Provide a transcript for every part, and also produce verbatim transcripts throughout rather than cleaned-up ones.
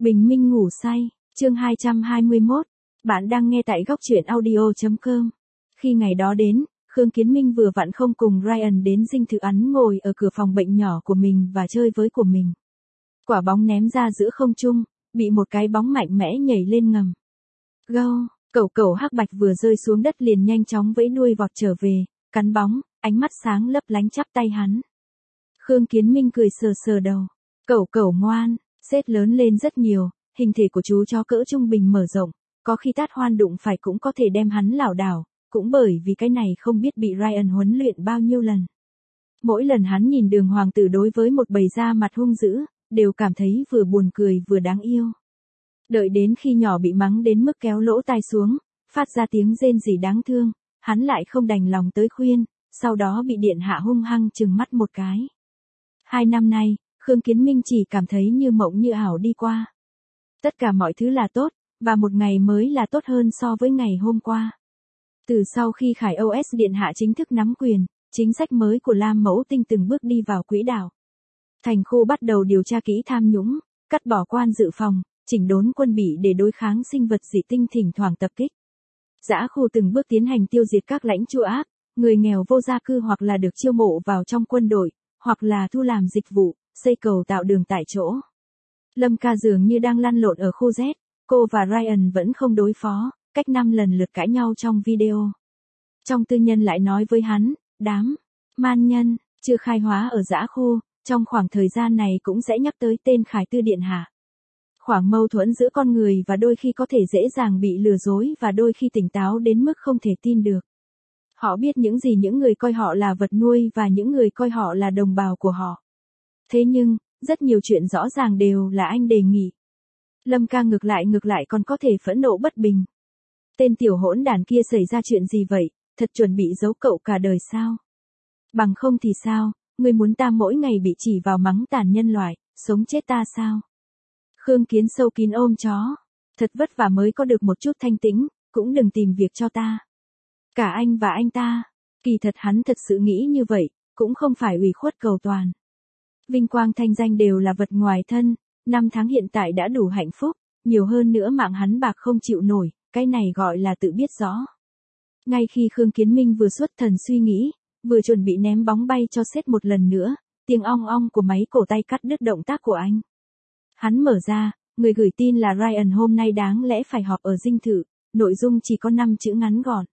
Bình minh ngủ say, chương hai trăm hai mươi mốt. Bạn đang nghe tại góc truyện audio chấm com. Khi ngày đó đến, Khương Kiến Minh vừa vặn không cùng Ryan đến dinh thự, hắn ngồi ở cửa phòng bệnh nhỏ của mình và chơi với của mình. Quả bóng ném ra giữa không trung, bị một cái bóng mạnh mẽ nhảy lên ngầm. Gâu, cẩu cẩu hắc bạch vừa rơi xuống đất liền nhanh chóng vẫy đuôi vọt trở về, cắn bóng, ánh mắt sáng lấp lánh chắp tay hắn. Khương Kiến Minh cười sờ sờ đầu. Cẩu cẩu ngoan, Sết lớn lên rất nhiều, hình thể của chú chó cỡ trung bình mở rộng, có khi Tát Hoan đụng phải cũng có thể đem hắn lảo đảo, cũng bởi vì cái này không biết bị Ryan huấn luyện bao nhiêu lần. Mỗi lần hắn nhìn Đường hoàng tử đối với một bầy da mặt hung dữ, đều cảm thấy vừa buồn cười vừa đáng yêu. Đợi đến khi nhỏ bị mắng đến mức kéo lỗ tai xuống, phát ra tiếng rên rỉ đáng thương, hắn lại không đành lòng tới khuyên, sau đó bị điện hạ hung hăng trừng mắt một cái. Hai năm nay, Khương Kiến Minh chỉ cảm thấy như mộng như ảo đi qua. Tất cả mọi thứ là tốt, và một ngày mới là tốt hơn so với ngày hôm qua. Từ sau khi Khải ô ét Điện Hạ chính thức nắm quyền, chính sách mới của Lam Mẫu Tinh từng bước đi vào quỹ đạo. Thành khu bắt đầu điều tra kỹ tham nhũng, cắt bỏ quan dự phòng, chỉnh đốn quân bị để đối kháng sinh vật dị tinh thỉnh thoảng tập kích. Dã khu từng bước tiến hành tiêu diệt các lãnh chúa ác, người nghèo vô gia cư hoặc là được chiêu mộ vào trong quân đội, hoặc là thu làm dịch vụ, xây cầu tạo đường tại chỗ. Lâm Ca dường như đang lăn lộn ở khu Z, cô và Ryan vẫn không đối phó, cách năm lần lượt cãi nhau trong video. Trong tư nhân lại nói với hắn, đám man nhân chưa khai hóa ở dã khu, trong khoảng thời gian này cũng sẽ nhắc tới tên Khải Tư Điện Hạ. Khoảng mâu thuẫn giữa con người và đôi khi có thể dễ dàng bị lừa dối và đôi khi tỉnh táo đến mức không thể tin được. Họ biết những gì những người coi họ là vật nuôi và những người coi họ là đồng bào của họ. Thế nhưng, rất nhiều chuyện rõ ràng đều là anh đề nghị. Lâm Ca ngược lại ngược lại còn có thể phẫn nộ bất bình. Tên tiểu hỗn đản kia xảy ra chuyện gì vậy, thật chuẩn bị giấu cậu cả đời sao? Bằng không thì sao, ngươi muốn ta mỗi ngày bị chỉ vào mắng tàn nhân loại, sống chết ta sao? Khương Kiến sâu kín ôm chó. Thật vất vả mới có được một chút thanh tĩnh, cũng đừng tìm việc cho ta. Cả anh và anh ta, kỳ thật hắn thật sự nghĩ như vậy, cũng không phải ủy khuất cầu toàn. Vinh quang thanh danh đều là vật ngoài thân, năm tháng hiện tại đã đủ hạnh phúc, nhiều hơn nữa mạng hắn bạc không chịu nổi, cái này gọi là tự biết rõ. Ngay khi Khương Kiến Minh vừa xuất thần suy nghĩ, vừa chuẩn bị ném bóng bay cho Sết một lần nữa, tiếng ong ong của máy cổ tay cắt đứt động tác của anh. Hắn mở ra, người gửi tin là Ryan hôm nay đáng lẽ phải họp ở dinh thự, nội dung chỉ có năm chữ ngắn gọn.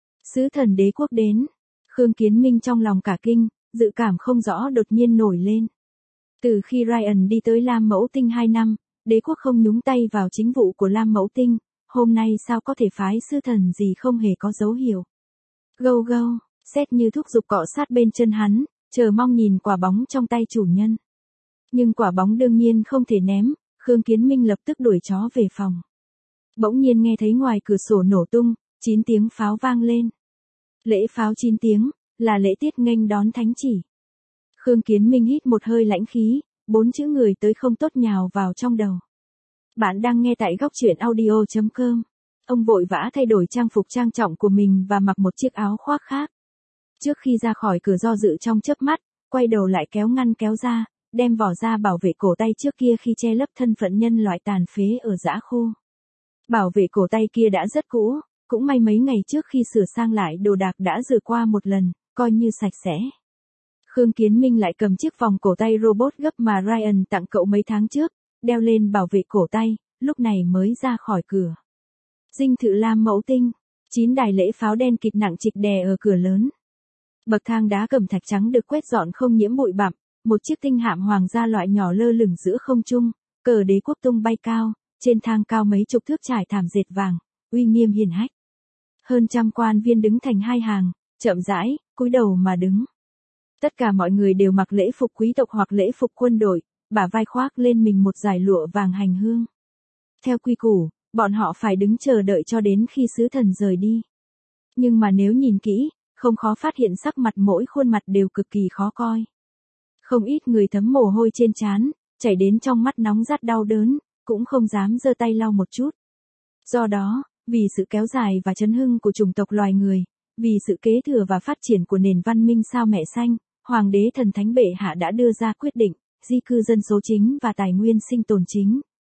Sứ thần đế quốc đến. Khương Kiến Minh trong lòng cả kinh, dự cảm không rõ đột nhiên nổi lên. Từ khi Ryan đi tới Lam Mẫu Tinh hai năm, đế quốc không nhúng tay vào chính vụ của Lam Mẫu Tinh, hôm nay sao có thể phái sứ thần gì không hề có dấu hiệu. Gâu gâu, Sét như thúc giục cọ sát bên chân hắn, chờ mong nhìn quả bóng trong tay chủ nhân. Nhưng quả bóng đương nhiên không thể ném, Khương Kiến Minh lập tức đuổi chó về phòng. Bỗng nhiên nghe thấy ngoài cửa sổ nổ tung, chín tiếng pháo vang lên. Lễ pháo chín tiếng, là lễ tiết nghênh đón thánh chỉ. Khương Kiến Minh hít một hơi lãnh khí, bốn chữ người tới không tốt nhào vào trong đầu. Bạn đang nghe tại góc truyện audio chấm com. Ông vội vã thay đổi trang phục trang trọng của mình và mặc một chiếc áo khoác khác. Trước khi ra khỏi cửa do dự trong chớp mắt, quay đầu lại kéo ngăn kéo ra, đem vỏ ra bảo vệ cổ tay trước kia khi che lấp thân phận nhân loại tàn phế ở dã khu. Bảo vệ cổ tay kia đã rất cũ, cũng may mấy ngày trước khi sửa sang lại đồ đạc đã rửa qua một lần, coi như sạch sẽ. Khương Kiến Minh lại cầm chiếc vòng cổ tay robot gấp mà Ryan tặng cậu mấy tháng trước, đeo lên bảo vệ cổ tay, lúc này mới ra khỏi cửa. Dinh thự Lam Mẫu Tinh, chín đài lễ pháo đen kịt nặng trịch đè ở cửa lớn. Bậc thang đá cẩm thạch trắng được quét dọn không nhiễm bụi bặm, một chiếc tinh hạm hoàng gia loại nhỏ lơ lửng giữa không trung, cờ đế quốc tung bay cao, trên thang cao mấy chục thước trải thảm dệt vàng, uy nghiêm hiển hách. Hơn trăm quan viên đứng thành hai hàng, chậm rãi, cúi đầu mà đứng. Tất cả mọi người đều mặc lễ phục quý tộc hoặc lễ phục quân đội, bả vai khoác lên mình một dải lụa vàng hành hương. Theo quy củ, bọn họ phải đứng chờ đợi cho đến khi sứ thần rời đi. Nhưng mà nếu nhìn kỹ, không khó phát hiện sắc mặt mỗi khuôn mặt đều cực kỳ khó coi. Không ít người thấm mồ hôi trên trán, chảy đến trong mắt nóng rát đau đớn, cũng không dám giơ tay lau một chút. Do đó, vì sự kéo dài và chấn hưng của chủng tộc loài người, vì sự kế thừa và phát triển của nền văn minh sao mẹ xanh, Hoàng đế thần thánh bệ hạ đã đưa ra quyết định, di cư dân số chính và tài nguyên sinh tồn chính,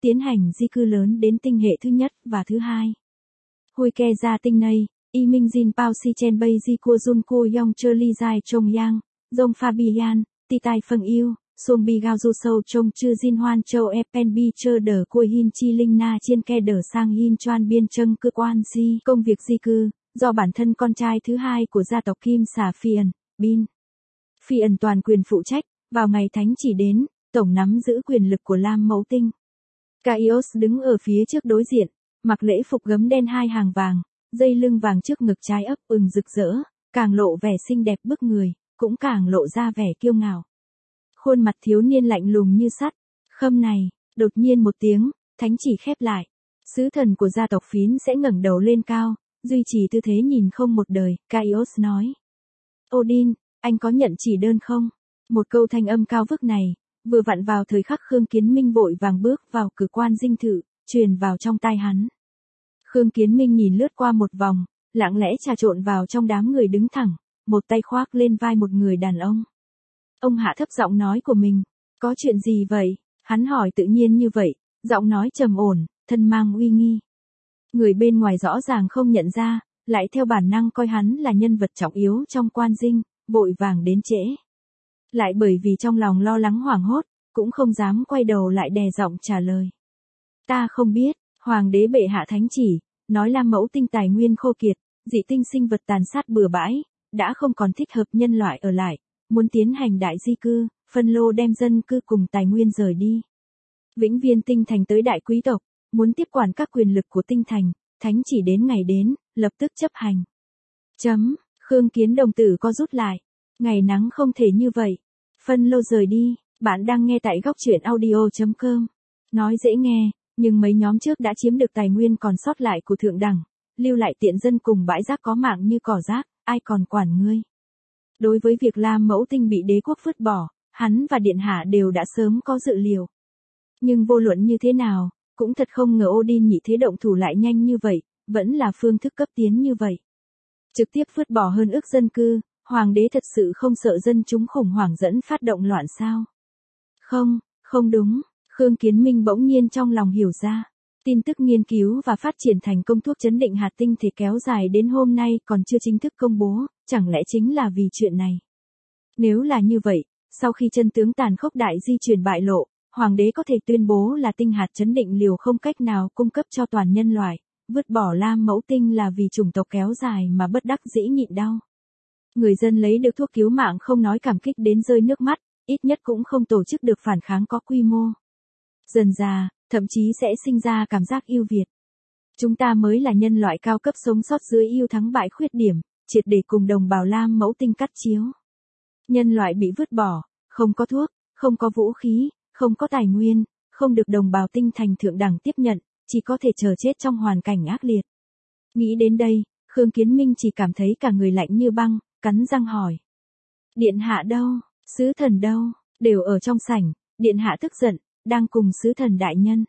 tiến hành di cư lớn đến tinh hệ thứ nhất và thứ hai. Hui ke ra tinh này, y minh jin pao si chen bay di cua jun cu yong chơ li jai chong yang, dong fabian, ti tai pheng yêu, suông bi gao du sâu chong chư jin hoan châu e pen bi chơ đờ cua hin chi linh na chiên ke đờ sang hin choan biên trâng cơ quan di công việc di cư, do bản thân con trai thứ hai của gia tộc Kim xà Phiền, Bin. Phiền toàn quyền phụ trách, vào ngày thánh chỉ đến, tổng nắm giữ quyền lực của Lam Mẫu Tinh. Kaios đứng ở phía trước đối diện, mặc lễ phục gấm đen hai hàng vàng, dây lưng vàng trước ngực trái ấp ửng rực rỡ, càng lộ vẻ xinh đẹp bức người, cũng càng lộ ra vẻ kiêu ngạo. Khuôn mặt thiếu niên lạnh lùng như sắt. Khâm này, đột nhiên một tiếng, thánh chỉ khép lại. Sứ thần của gia tộc Phiến sẽ ngẩng đầu lên cao, duy trì tư thế nhìn không một đời, Kaios nói. Odin, anh có nhận chỉ đơn không? Một câu thanh âm cao vức này, vừa vặn vào thời khắc Khương Kiến Minh vội vàng bước vào cửa quan dinh thự, truyền vào trong tai hắn. Khương Kiến Minh nhìn lướt qua một vòng, lặng lẽ trà trộn vào trong đám người đứng thẳng, một tay khoác lên vai một người đàn ông. Ông hạ thấp giọng nói của mình, có chuyện gì vậy? Hắn hỏi tự nhiên như vậy, giọng nói trầm ổn, thân mang uy nghi. Người bên ngoài rõ ràng không nhận ra, lại theo bản năng coi hắn là nhân vật trọng yếu trong quan dinh, vội vàng đến trễ. Lại bởi vì trong lòng lo lắng hoảng hốt, cũng không dám quay đầu lại đè giọng trả lời. Ta không biết, hoàng đế bệ hạ thánh chỉ, nói Lam Mẫu Tinh tài nguyên khô kiệt, dị tinh sinh vật tàn sát bừa bãi, đã không còn thích hợp nhân loại ở lại, muốn tiến hành đại di cư, phân lô đem dân cư cùng tài nguyên rời đi. Vĩnh Viên Tinh Thành tới đại quý tộc, muốn tiếp quản các quyền lực của Tinh Thành, thánh chỉ đến ngày đến, lập tức chấp hành. Chấm, Khương Kiến đồng tử co rút lại. Ngày nắng không thể như vậy. Phân lô rời đi, bạn đang nghe tại góc truyện audio.com. Nói dễ nghe, nhưng mấy nhóm trước đã chiếm được tài nguyên còn sót lại của thượng đẳng, lưu lại tiện dân cùng bãi rác có mạng như cỏ rác, ai còn quản ngươi. Đối với việc Lam Mẫu Tinh bị đế quốc vứt bỏ, hắn và điện hạ đều đã sớm có dự liệu. Nhưng vô luận như thế nào, cũng thật không ngờ Odin nhị thế động thủ lại nhanh như vậy, vẫn là phương thức cấp tiến như vậy. Trực tiếp vứt bỏ hơn ước dân cư, hoàng đế thật sự không sợ dân chúng khủng hoảng dẫn phát động loạn sao? Không, không đúng, Khương Kiến Minh bỗng nhiên trong lòng hiểu ra. Tin tức nghiên cứu và phát triển thành công thuốc chấn định hạt tinh thể kéo dài đến hôm nay còn chưa chính thức công bố, chẳng lẽ chính là vì chuyện này? Nếu là như vậy, sau khi chân tướng tàn khốc đại di chuyển bại lộ, hoàng đế có thể tuyên bố là tinh hạt chấn định liều không cách nào cung cấp cho toàn nhân loại, vứt bỏ Lam Mẫu Tinh là vì chủng tộc kéo dài mà bất đắc dĩ nhịn đau. Người dân lấy được thuốc cứu mạng không nói cảm kích đến rơi nước mắt, ít nhất cũng không tổ chức được phản kháng có quy mô. Dần dà, thậm chí sẽ sinh ra cảm giác ưu việt. Chúng ta mới là nhân loại cao cấp sống sót dưới ưu thắng bại khuyết điểm, triệt để cùng đồng bào Lam Mẫu Tinh cắt chiếu. Nhân loại bị vứt bỏ, không có thuốc, không có vũ khí, không có tài nguyên, không được đồng bào Tinh Thành thượng đẳng tiếp nhận, chỉ có thể chờ chết trong hoàn cảnh ác liệt. Nghĩ đến đây, Khương Kiến Minh chỉ cảm thấy cả người lạnh như băng, cắn răng hỏi. Điện hạ đâu, sứ thần đâu, đều ở trong sảnh, điện hạ tức giận, đang cùng sứ thần đại nhân.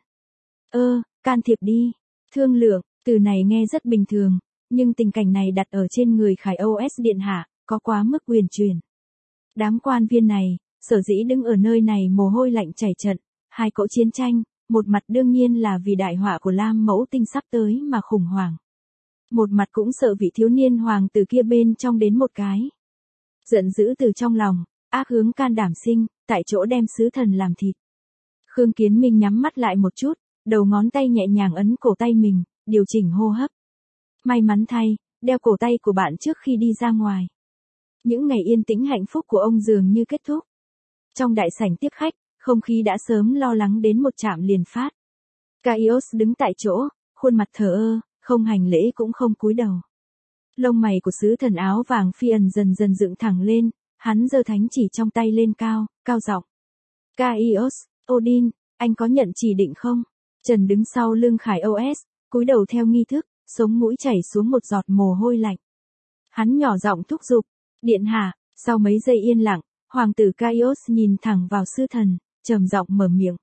Ơ, can thiệp đi, thương lượng, từ này nghe rất bình thường, nhưng tình cảnh này đặt ở trên người Khải ô ét điện hạ, có quá mức quyền truyền. Đám quan viên này, sở dĩ đứng ở nơi này mồ hôi lạnh chảy trận, hai cỗ chiến tranh, một mặt đương nhiên là vì đại họa của Lam Mẫu Tinh sắp tới mà khủng hoảng. Một mặt cũng sợ vị thiếu niên hoàng tử kia bên trong đến một cái. Giận dữ từ trong lòng, ác hướng can đảm sinh, tại chỗ đem sứ thần làm thịt. Khương Kiến Minh nhắm mắt lại một chút, đầu ngón tay nhẹ nhàng ấn cổ tay mình, điều chỉnh hô hấp. May mắn thay, đeo cổ tay của bạn trước khi đi ra ngoài. Những ngày yên tĩnh hạnh phúc của ông dường như kết thúc. Trong đại sảnh tiếp khách, không khí đã sớm lo lắng đến một chạm liền phát. Kaios đứng tại chỗ, khuôn mặt thờ ơ, không hành lễ cũng không cúi đầu. Lông mày của sứ thần áo vàng Phiền dần dần dựng thẳng lên, hắn giơ thánh chỉ trong tay lên cao, cao giọng. Kaios, Odin, anh có nhận chỉ định không? Trần đứng sau lưng Khải ô ét, cúi đầu theo nghi thức, sống mũi chảy xuống một giọt mồ hôi lạnh. Hắn nhỏ giọng thúc giục, điện hạ, sau mấy giây yên lặng, hoàng tử Kaios nhìn thẳng vào sứ thần, trầm giọng mở miệng.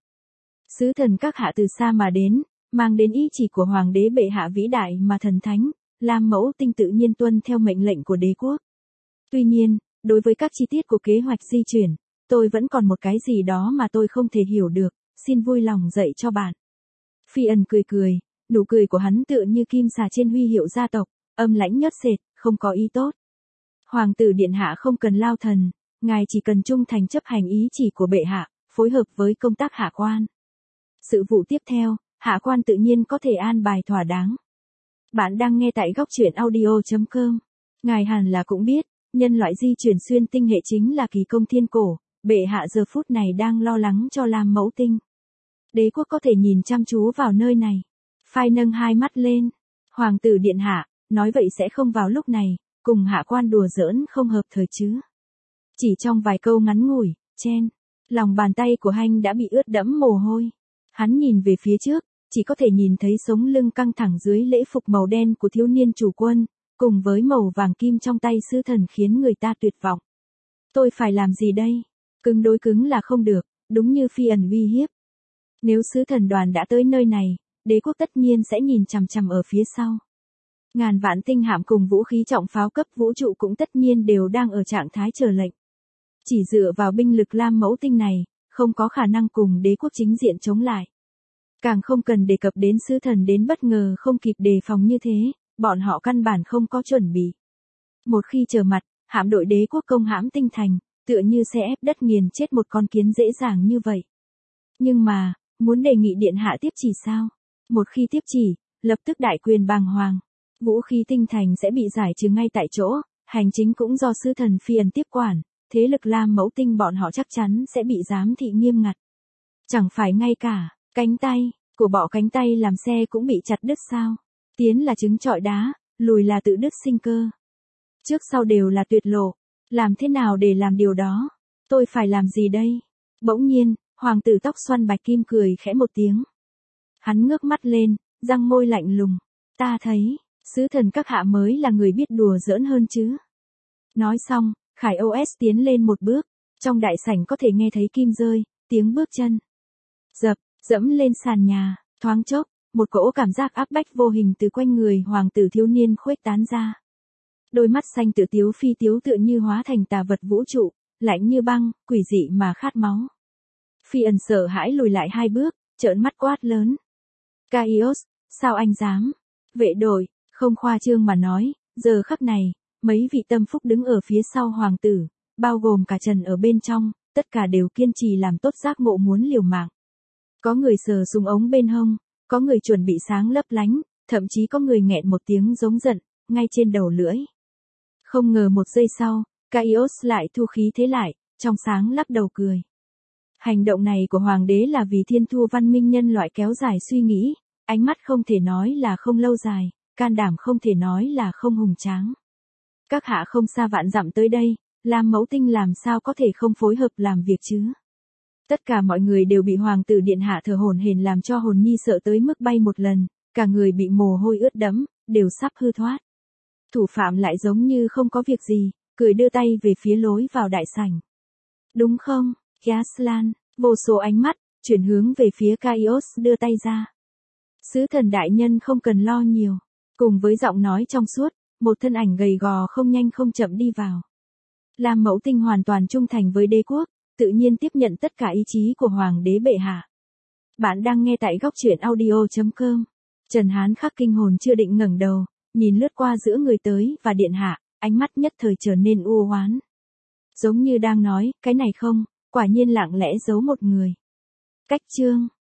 Sứ thần các hạ từ xa mà đến, mang đến ý chỉ của hoàng đế bệ hạ vĩ đại mà thần thánh, Lam Mẫu Tinh tự nhiên tuân theo mệnh lệnh của đế quốc. Tuy nhiên, đối với các chi tiết của kế hoạch di chuyển, tôi vẫn còn một cái gì đó mà tôi không thể hiểu được, xin vui lòng dạy cho bạn. Phi ẩn cười cười, nụ cười của hắn tựa như kim xà trên huy hiệu gia tộc, âm lãnh nhớt sệt, không có ý tốt. Hoàng tử điện hạ không cần lao thần, ngài chỉ cần trung thành chấp hành ý chỉ của bệ hạ, phối hợp với công tác hạ quan. Sự vụ tiếp theo, hạ quan tự nhiên có thể an bài thỏa đáng. Bạn đang nghe tại góc truyện audio chấm com. Ngài hẳn là cũng biết, nhân loại di chuyển xuyên tinh hệ chính là kỳ công thiên cổ, bệ hạ giờ phút này đang lo lắng cho Lam Mẫu Tinh. Đế quốc có thể nhìn chăm chú vào nơi này. Phai nâng hai mắt lên. Hoàng tử điện hạ, nói vậy sẽ không vào lúc này, cùng hạ quan đùa giỡn không hợp thời chứ. Chỉ trong vài câu ngắn ngủi, chen, lòng bàn tay của Hanh đã bị ướt đẫm mồ hôi. Hắn nhìn về phía trước, chỉ có thể nhìn thấy sống lưng căng thẳng dưới lễ phục màu đen của thiếu niên chủ quân, cùng với màu vàng kim trong tay sứ thần khiến người ta tuyệt vọng. Tôi phải làm gì đây? Cứng đối cứng là không được, đúng như Phi ẩn uy hiếp. Nếu sứ thần đoàn đã tới nơi này, đế quốc tất nhiên sẽ nhìn chằm chằm ở phía sau. Ngàn vạn tinh hạm cùng vũ khí trọng pháo cấp vũ trụ cũng tất nhiên đều đang ở trạng thái chờ lệnh. Chỉ dựa vào binh lực Lam Mẫu Tinh này, không có khả năng cùng đế quốc chính diện chống lại. Càng không cần đề cập đến sứ thần đến bất ngờ không kịp đề phòng như thế, bọn họ căn bản không có chuẩn bị. Một khi trở mặt, hạm đội đế quốc công hãm tinh thành, tựa như sẽ ép đất nghiền chết một con kiến dễ dàng như vậy. Nhưng mà, muốn đề nghị điện hạ tiếp chỉ sao? Một khi tiếp chỉ, lập tức đại quyền bàng hoàng. Vũ khí tinh thành sẽ bị giải trừ ngay tại chỗ, hành chính cũng do sứ thần Phi ẩn tiếp quản, thế lực Lam Mẫu Tinh bọn họ chắc chắn sẽ bị giám thị nghiêm ngặt. Chẳng phải ngay cả, cánh tay, của bọ cánh tay làm xe cũng bị chặt đứt sao? Tiến là trứng trọi đá, lùi là tự đứt sinh cơ. Trước sau đều là tuyệt lộ, làm thế nào để làm điều đó? Tôi phải làm gì đây? Bỗng nhiên, hoàng tử tóc xoăn bạch kim cười khẽ một tiếng. Hắn ngước mắt lên, răng môi lạnh lùng. Ta thấy, sứ thần các hạ mới là người biết đùa giỡn hơn chứ. Nói xong, Khải ô ét tiến lên một bước, trong đại sảnh có thể nghe thấy kim rơi, tiếng bước chân. Dập, dẫm lên sàn nhà, thoáng chốc, một cỗ cảm giác áp bách vô hình từ quanh người hoàng tử thiếu niên khuếch tán ra. Đôi mắt xanh tự tiếu phi tiếu tựa như hóa thành tà vật vũ trụ, lạnh như băng, quỷ dị mà khát máu. Phi ẩn sợ hãi lùi lại hai bước, trợn mắt quát lớn. Kaios, sao anh dám? Vệ đội, không khoa trương mà nói, giờ khắc này, mấy vị tâm phúc đứng ở phía sau hoàng tử, bao gồm cả Trần ở bên trong, tất cả đều kiên trì làm tốt giác ngộ muốn liều mạng. Có người sờ súng ống bên hông, có người chuẩn bị sáng lấp lánh, thậm chí có người nghẹn một tiếng giống giận, ngay trên đầu lưỡi. Không ngờ một giây sau, Kaios lại thu khí thế lại, trong sáng lắc đầu cười. Hành động này của hoàng đế là vì thiên thu văn minh nhân loại kéo dài suy nghĩ, ánh mắt không thể nói là không lâu dài, can đảm không thể nói là không hùng tráng. Các hạ không xa vạn dặm tới đây, Lam Mẫu Tinh làm sao có thể không phối hợp làm việc chứ? Tất cả mọi người đều bị hoàng tử điện hạ thở hổn hển làm cho hồn nhi sợ tới mức bay một lần, cả người bị mồ hôi ướt đẫm, đều sắp hư thoát. Thủ phạm lại giống như không có việc gì, cười đưa tay về phía lối vào đại sảnh. Đúng không, Gaslan? Vô số ánh mắt chuyển hướng về phía Kaios đưa tay ra. Sứ thần đại nhân không cần lo nhiều. Cùng với giọng nói trong suốt, một thân ảnh gầy gò không nhanh không chậm đi vào. Lam Mẫu Tinh hoàn toàn trung thành với đế quốc, tự nhiên tiếp nhận tất cả ý chí của hoàng đế bệ hạ. Bạn đang nghe tại góc truyện audio chấm com. Trần Hán khắc kinh hồn chưa định ngẩng đầu, nhìn lướt qua giữa người tới và điện hạ, ánh mắt nhất thời trở nên u oán. Giống như đang nói, cái này không, quả nhiên lặng lẽ giấu một người. Cách chương.